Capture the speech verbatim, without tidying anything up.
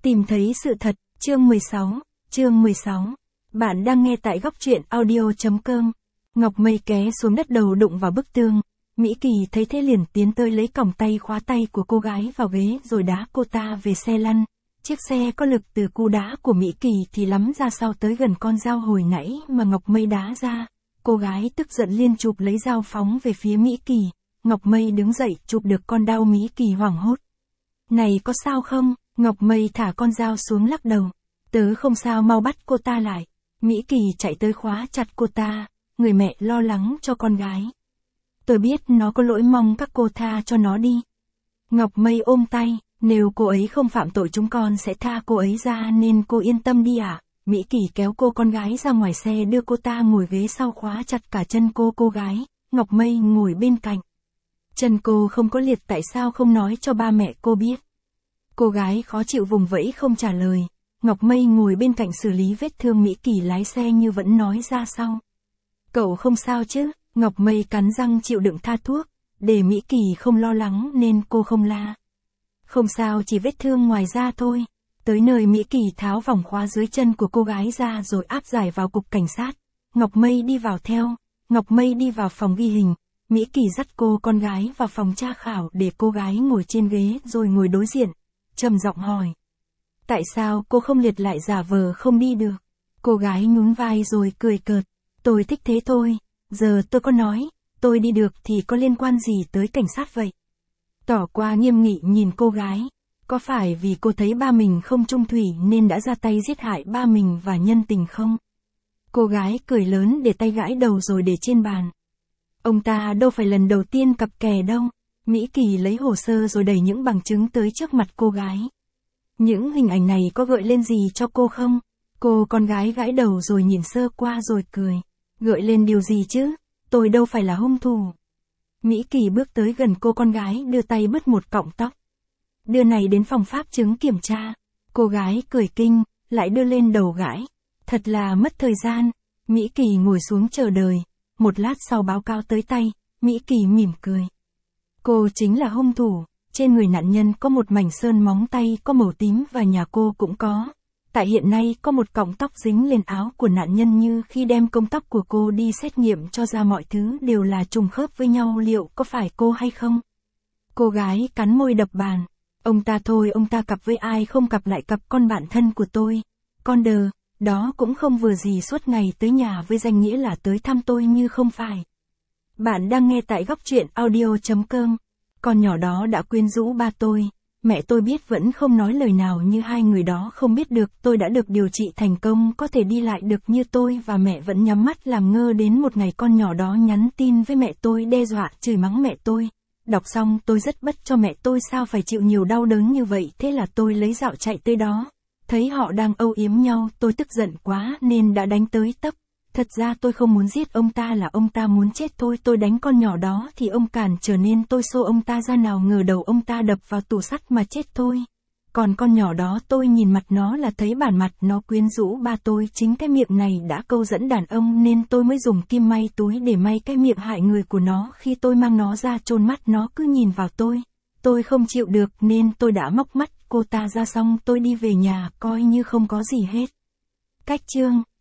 Tìm thấy sự thật, chương mười sáu, chương mười sáu. Bạn đang nghe tại góc truyện audio chấm com. Ngọc Mây ké xuống đất đầu đụng vào bức tường. Mỹ Kỳ thấy thế liền tiến tới lấy còng tay khóa tay của cô gái vào ghế rồi đá cô ta về xe lăn. Chiếc xe có lực từ cú đá của Mỹ Kỳ thì lắm ra sau tới gần con dao hồi nãy mà Ngọc Mây đá ra. Cô gái tức giận liên chụp lấy dao phóng về phía Mỹ Kỳ. Ngọc Mây đứng dậy chụp được con đao. Mỹ Kỳ hoảng hốt. Này có sao không? Ngọc Mây thả con dao xuống lắc đầu. Tớ không sao, mau bắt cô ta lại. Mỹ Kỳ chạy tới khóa chặt cô ta. Người mẹ lo lắng cho con gái. Tôi biết nó có lỗi, mong các cô tha cho nó đi. Ngọc Mây ôm tay. Nếu cô ấy không phạm tội chúng con sẽ tha cô ấy ra nên cô yên tâm đi ạ. À? Mỹ Kỳ kéo cô con gái ra ngoài xe đưa cô ta ngồi ghế sau khóa chặt cả chân cô cô gái. Ngọc Mây ngồi bên cạnh. Chân cô không có liệt, tại sao không nói cho ba mẹ cô biết? Cô gái khó chịu vùng vẫy không trả lời. Ngọc Mây ngồi bên cạnh xử lý vết thương. Mỹ Kỳ lái xe như vẫn nói ra sau. Cậu không sao chứ? Ngọc Mây cắn răng chịu đựng tha thuốc. Để Mỹ Kỳ không lo lắng nên cô không la. Không sao, chỉ vết thương ngoài da thôi. Tới nơi Mỹ Kỳ tháo vòng khóa dưới chân của cô gái ra rồi áp giải vào cục cảnh sát. Ngọc Mây đi vào theo. Ngọc Mây đi vào phòng ghi hình. Mỹ Kỳ dắt cô con gái vào phòng tra khảo để cô gái ngồi trên ghế rồi ngồi đối diện. Trầm giọng hỏi. Tại sao cô không liệt lại giả vờ không đi được? Cô gái nhún vai rồi cười cợt. Tôi thích thế thôi. Giờ tôi có nói, tôi đi được thì có liên quan gì tới cảnh sát vậy? Tỏ qua nghiêm nghị nhìn cô gái. Có phải vì cô thấy ba mình không chung thủy nên đã ra tay giết hại ba mình và nhân tình không? Cô gái cười lớn để tay gãi đầu rồi để trên bàn. Ông ta đâu phải lần đầu tiên cặp kè đâu. Mỹ Kỳ lấy hồ sơ rồi đẩy những bằng chứng tới trước mặt cô gái. Những hình ảnh này có gợi lên gì cho cô không? Cô con gái gãi đầu rồi nhìn sơ qua rồi cười. Gợi lên điều gì chứ? Tôi đâu phải là hung thủ. Mỹ Kỳ bước tới gần cô con gái đưa tay bứt một cọng tóc. Đưa này đến phòng pháp chứng kiểm tra. Cô gái cười kinh, lại đưa lên đầu gãi. Thật là mất thời gian. Mỹ Kỳ ngồi xuống chờ đợi. Một lát sau báo cáo tới tay, Mỹ Kỳ mỉm cười. Cô chính là hung thủ. Trên người nạn nhân có một mảnh sơn móng tay có màu tím và nhà cô cũng có. Tại hiện nay có một cọng tóc dính lên áo của nạn nhân, như khi đem công tóc của cô đi xét nghiệm cho ra mọi thứ đều là trùng khớp với nhau, liệu có phải cô hay không? Cô gái cắn môi đập bàn. Ông ta thôi, ông ta cặp với ai không cặp lại cặp con bạn thân của tôi. Con đờ, đó cũng không vừa gì suốt ngày tới nhà với danh nghĩa là tới thăm tôi như không phải. Bạn đang nghe tại góc truyện audio chấm com. Con nhỏ đó đã quyến rũ ba tôi. Mẹ tôi biết vẫn không nói lời nào, như hai người đó không biết được tôi đã được điều trị thành công, có thể đi lại được như tôi, và mẹ vẫn nhắm mắt làm ngơ đến một ngày con nhỏ đó nhắn tin với mẹ tôi đe dọa chửi mắng mẹ tôi. Đọc xong tôi rất bất cho mẹ tôi sao phải chịu nhiều đau đớn như vậy, thế là tôi lấy dạo chạy tới đó. Thấy họ đang âu yếm nhau, tôi tức giận quá nên đã đánh tới tấp. Thật ra tôi không muốn giết ông ta, là ông ta muốn chết thôi. Tôi đánh con nhỏ đó thì ông cản trở nên tôi xô ông ta ra, nào ngờ đầu ông ta đập vào tủ sắt mà chết thôi. Còn con nhỏ đó tôi nhìn mặt nó là thấy bản mặt nó quyến rũ ba tôi, chính cái miệng này đã câu dẫn đàn ông nên tôi mới dùng kim may túi để may cái miệng hại người của nó. Khi tôi mang nó ra chôn mắt nó cứ nhìn vào tôi. Tôi không chịu được nên tôi đã móc mắt cô ta ra, xong tôi đi về nhà coi như không có gì hết. Cách chương